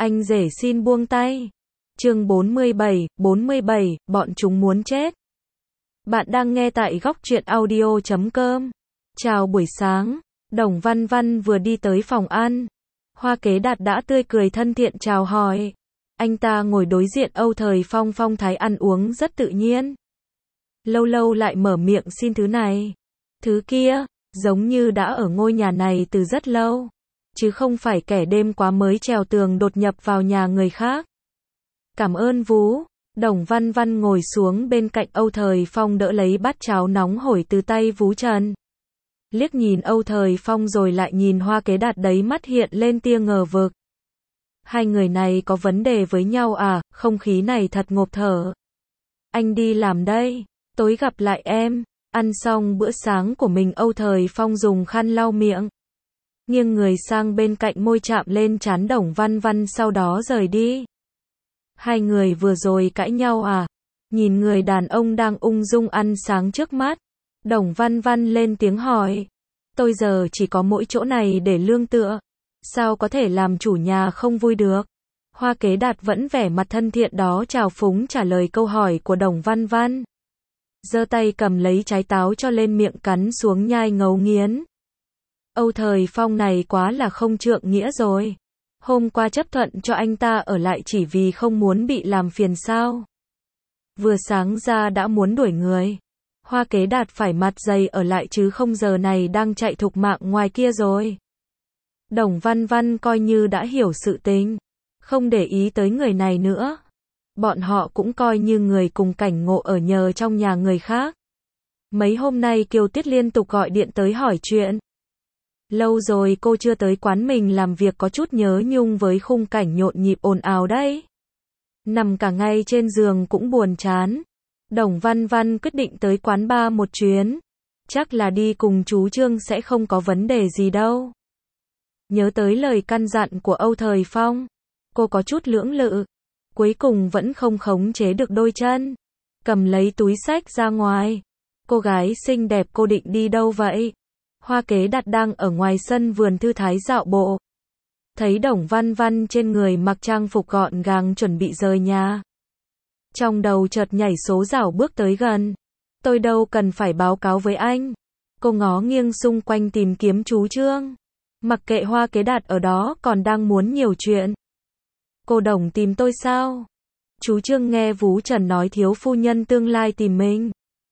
Anh rể xin buông tay. Chương 47, bọn chúng muốn chết. Bạn đang nghe tại góc truyện audio.com. Chào buổi sáng, Đồng Văn Văn vừa đi tới phòng ăn. Hoa Kế Đạt đã tươi cười thân thiện chào hỏi. Anh ta ngồi đối diện Âu Thời Phong, phong thái ăn uống rất tự nhiên. Lâu lâu lại mở miệng xin thứ này, thứ kia, giống như đã ở ngôi nhà này từ rất lâu, chứ không phải kẻ đêm qua mới trèo tường đột nhập vào nhà người khác. Cảm ơn Vú. Đồng Văn Văn ngồi xuống bên cạnh Âu Thời Phong đỡ lấy bát cháo nóng hổi từ tay Vú Trần. Liếc nhìn Âu Thời Phong rồi lại nhìn Hoa Kế Đạt, đấy mắt hiện lên tia ngờ vực. Hai người này có vấn đề với nhau à? Không khí này thật ngộp thở. Anh đi làm đây, tối gặp lại em. Ăn xong bữa sáng của mình, Âu Thời Phong dùng khăn lau miệng, nghiêng người sang bên cạnh, môi chạm lên trán Đồng Văn Văn, sau đó rời đi. Hai người vừa rồi cãi nhau à? Nhìn người đàn ông đang ung dung ăn sáng trước mắt, Đồng Văn Văn lên tiếng hỏi. Tôi giờ chỉ có mỗi chỗ này để lương tựa, sao có thể làm chủ nhà không vui được? Hoa Kế Đạt vẫn vẻ mặt thân thiện đó trào phúng trả lời câu hỏi của Đồng Văn Văn. Giơ tay cầm lấy trái táo cho lên miệng cắn xuống nhai ngấu nghiến. Âu Thời Phong này quá là không trượng nghĩa rồi. Hôm qua chấp thuận cho anh ta ở lại chỉ vì không muốn bị làm phiền sao? Vừa sáng ra đã muốn đuổi người. Hoa Kế Đạt phải mặt dày ở lại chứ không giờ này đang chạy thục mạng ngoài kia rồi. Đồng Văn Văn coi như đã hiểu sự tình, không để ý tới người này nữa. Bọn họ cũng coi như người cùng cảnh ngộ ở nhờ trong nhà người khác. Mấy hôm nay Kiều Tuyết liên tục gọi điện tới hỏi chuyện. Lâu rồi cô chưa tới quán mình làm việc, có chút nhớ nhung với khung cảnh nhộn nhịp ồn ào đấy. Nằm cả ngày trên giường cũng buồn chán. Đồng Văn Văn quyết định tới quán bar một chuyến. Chắc là đi cùng chú Trương sẽ không có vấn đề gì đâu. Nhớ tới lời căn dặn của Âu Thời Phong, cô có chút lưỡng lự. Cuối cùng vẫn không khống chế được đôi chân, cầm lấy túi xách ra ngoài. Cô gái xinh đẹp, cô định đi đâu vậy? Hoa Kế Đạt đang ở ngoài sân vườn thư thái dạo bộ. Thấy Đồng Văn Văn trên người mặc trang phục gọn gàng chuẩn bị rời nhà. Trong đầu chợt nhảy số rảo bước tới gần. Tôi đâu cần phải báo cáo với anh. Cô ngó nghiêng xung quanh tìm kiếm chú Trương. Mặc kệ Hoa Kế Đạt ở đó còn đang muốn nhiều chuyện. Cô Đồng tìm tôi sao? Chú Trương nghe Vú Trần nói thiếu phu nhân tương lai tìm mình,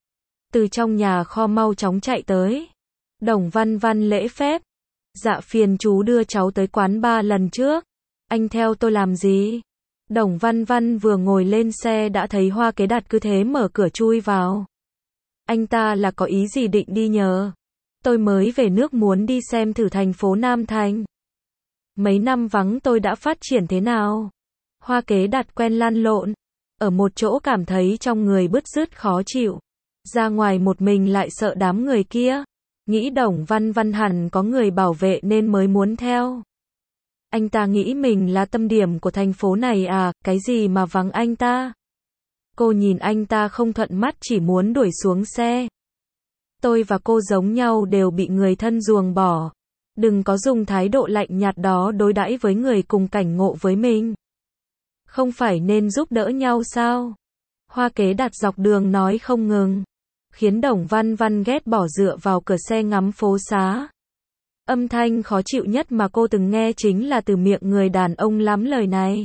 từ trong nhà kho mau chóng chạy tới. Đồng Văn Văn lễ phép. Dạ phiền chú đưa cháu tới quán bar lần trước. Anh theo tôi làm gì? Đồng Văn Văn vừa ngồi lên xe đã thấy Hoa Kế Đạt cứ thế mở cửa chui vào. Anh ta là có ý gì định đi nhờ? Tôi mới về nước muốn đi xem thử thành phố Nam Thành. Mấy năm vắng tôi đã phát triển thế nào? Hoa Kế Đạt quen lăn lộn, ở một chỗ cảm thấy trong người bứt rứt khó chịu. Ra ngoài một mình lại sợ đám người kia. Nghĩ Đồng Văn Văn hẳn có người bảo vệ nên mới muốn theo. Anh ta nghĩ mình là tâm điểm của thành phố này à, cái gì mà vắng anh ta? Cô nhìn anh ta không thuận mắt chỉ muốn đuổi xuống xe. Tôi và cô giống nhau đều bị người thân ruồng bỏ. Đừng có dùng thái độ lạnh nhạt đó đối đãi với người cùng cảnh ngộ với mình. Không phải nên giúp đỡ nhau sao? Hoa Kế Đạt dọc đường nói không ngừng, khiến Đồng Văn Văn ghét bỏ dựa vào cửa xe ngắm phố xá. Âm thanh khó chịu nhất mà cô từng nghe chính là từ miệng người đàn ông lắm lời này.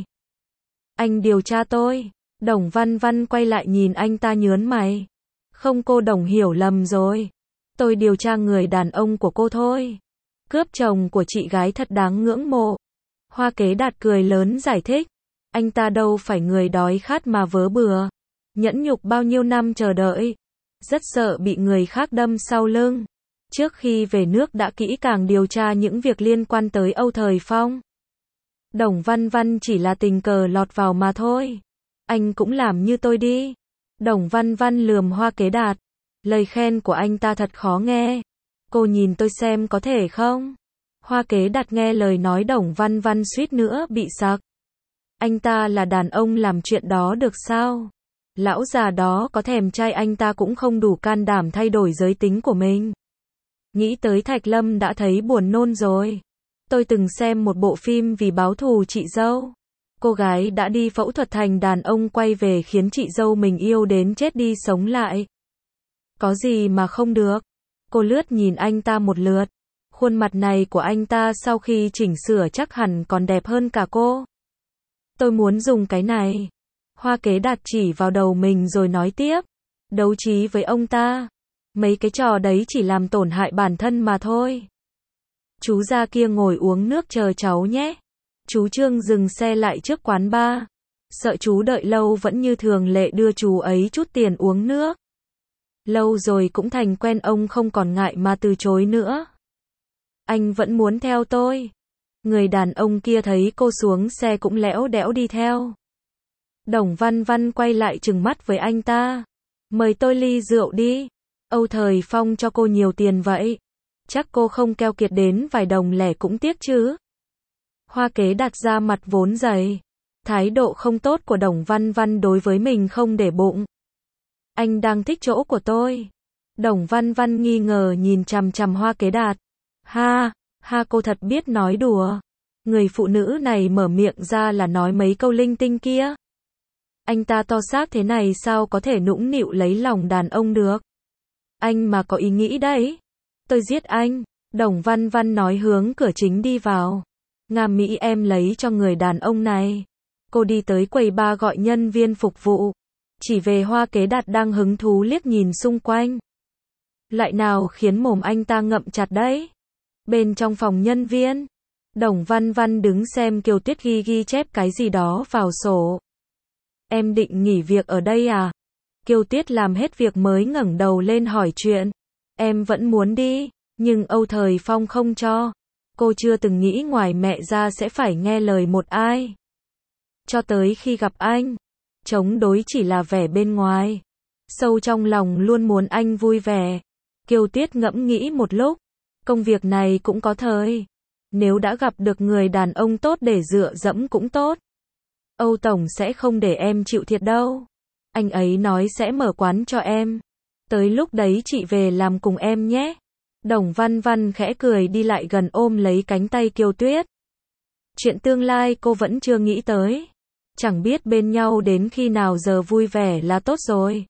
Anh điều tra tôi. Đồng Văn Văn quay lại nhìn anh ta nhớn mày. Không, cô Đồng hiểu lầm rồi. Tôi điều tra người đàn ông của cô thôi. Cướp chồng của chị gái thật đáng ngưỡng mộ. Hoa Kế Đạt cười lớn giải thích. Anh ta đâu phải người đói khát mà vớ bừa. Nhẫn nhục bao nhiêu năm chờ đợi. Rất sợ bị người khác đâm sau lưng. Trước khi về nước đã kỹ càng điều tra những việc liên quan tới Âu Thời Phong. Đồng Văn Văn chỉ là tình cờ lọt vào mà thôi. Anh cũng làm như tôi đi. Đồng Văn Văn lườm Hoa Kế Đạt. Lời khen của anh ta thật khó nghe. Cô nhìn tôi xem có thể không? Hoa Kế Đạt nghe lời nói Đồng Văn Văn suýt nữa bị sặc. Anh ta là đàn ông làm chuyện đó được sao? Lão già đó có thèm trai anh ta cũng không đủ can đảm thay đổi giới tính của mình. Nghĩ tới Thạch Lâm đã thấy buồn nôn rồi. Tôi từng xem một bộ phim vì báo thù chị dâu. Cô gái đã đi phẫu thuật thành đàn ông quay về khiến chị dâu mình yêu đến chết đi sống lại. Có gì mà không được. Cô lướt nhìn anh ta một lượt. Khuôn mặt này của anh ta sau khi chỉnh sửa chắc hẳn còn đẹp hơn cả cô. Tôi muốn dùng cái này. Hoa Kế Đạt chỉ vào đầu mình rồi nói tiếp. Đấu trí với ông ta. Mấy cái trò đấy chỉ làm tổn hại bản thân mà thôi. Chú ra kia ngồi uống nước chờ cháu nhé. Chú Trương dừng xe lại trước quán bar. Sợ chú đợi lâu vẫn như thường lệ đưa chú ấy chút tiền uống nước. Lâu rồi cũng thành quen, ông không còn ngại mà từ chối nữa. Anh vẫn muốn theo tôi. Người đàn ông kia thấy cô xuống xe cũng lẽo đẽo đi theo. Đồng Văn Văn quay lại trừng mắt với anh ta. Mời tôi ly rượu đi. Âu Thời Phong cho cô nhiều tiền vậy. Chắc cô không keo kiệt đến vài đồng lẻ cũng tiếc chứ. Hoa Kế đặt ra mặt vốn dày. Thái độ không tốt của Đồng Văn Văn đối với mình không để bụng. Anh đang thích chỗ của tôi. Đồng Văn Văn nghi ngờ nhìn chằm chằm Hoa Kế Đạt. Ha, cô thật biết nói đùa. Người phụ nữ này mở miệng ra là nói mấy câu linh tinh kia. Anh ta to xác thế này sao có thể nũng nịu lấy lòng đàn ông được. Anh mà có ý nghĩ đấy. Tôi giết anh. Đồng Văn Văn nói hướng cửa chính đi vào. Nga Mỹ, em lấy cho người đàn ông này. Cô đi tới quầy bar gọi nhân viên phục vụ. Chỉ về Hoa Kế Đạt đang hứng thú liếc nhìn xung quanh. Lại nào khiến mồm anh ta ngậm chặt đấy. Bên trong phòng nhân viên, Đồng Văn Văn đứng xem Kiều Tuyết ghi chép cái gì đó vào sổ. Em định nghỉ việc ở đây à? Kiều Tuyết làm hết việc mới ngẩng đầu lên hỏi chuyện. Em vẫn muốn đi, nhưng Âu Thời Phong không cho. Cô chưa từng nghĩ ngoài mẹ ra sẽ phải nghe lời một ai. Cho tới khi gặp anh, chống đối chỉ là vẻ bên ngoài. Sâu trong lòng luôn muốn anh vui vẻ. Kiều Tuyết ngẫm nghĩ một lúc. Công việc này cũng có thời. Nếu đã gặp được người đàn ông tốt để dựa dẫm cũng tốt. Âu Tổng sẽ không để em chịu thiệt đâu. Anh ấy nói sẽ mở quán cho em. Tới lúc đấy chị về làm cùng em nhé. Đồng Văn Văn khẽ cười đi lại gần ôm lấy cánh tay Kiều Tuyết. Chuyện tương lai cô vẫn chưa nghĩ tới. Chẳng biết bên nhau đến khi nào, giờ vui vẻ là tốt rồi.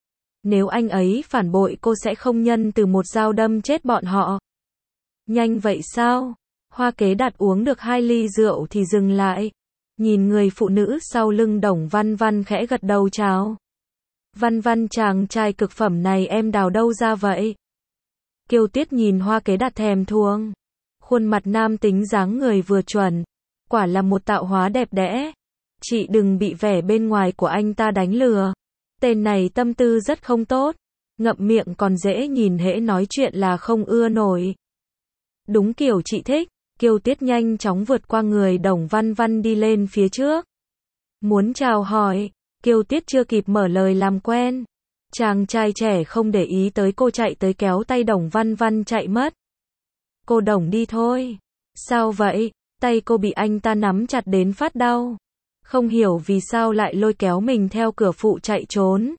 Nếu anh ấy phản bội cô sẽ không nhân từ một dao đâm chết bọn họ. Nhanh vậy sao? Hoa Kế Đạt uống được 2 ly rượu thì dừng lại. Nhìn người phụ nữ sau lưng Đồng Văn Văn khẽ gật đầu chào. Văn Văn, chàng trai cực phẩm này em đào đâu ra vậy? Kiều Tuyết nhìn Hoa Kế Đạt thèm thuồng. Khuôn mặt nam tính dáng người vừa chuẩn. Quả là một tạo hóa đẹp đẽ. Chị đừng bị vẻ bên ngoài của anh ta đánh lừa. Tên này tâm tư rất không tốt. Ngậm miệng còn dễ nhìn, hễ nói chuyện là không ưa nổi. Đúng kiểu chị thích. Kiều Tuyết nhanh chóng vượt qua người Đồng Văn Văn đi lên phía trước. Muốn chào hỏi. Kiều Tuyết chưa kịp mở lời làm quen. Chàng trai trẻ không để ý tới cô chạy tới kéo tay Đồng Văn Văn chạy mất. Cô Đồng đi thôi. Sao vậy? Tay cô bị anh ta nắm chặt đến phát đau. Không hiểu vì sao lại lôi kéo mình theo cửa phụ chạy trốn.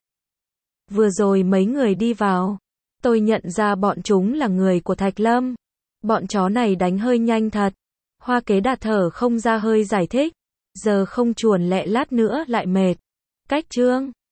Vừa rồi mấy người đi vào. Tôi nhận ra bọn chúng là người của Thạch Lâm. Bọn chó này đánh hơi nhanh thật. Hoa Kế Đạt thở không ra hơi giải thích. Giờ không chuồn lẹ lát nữa lại mệt. Cách Trương.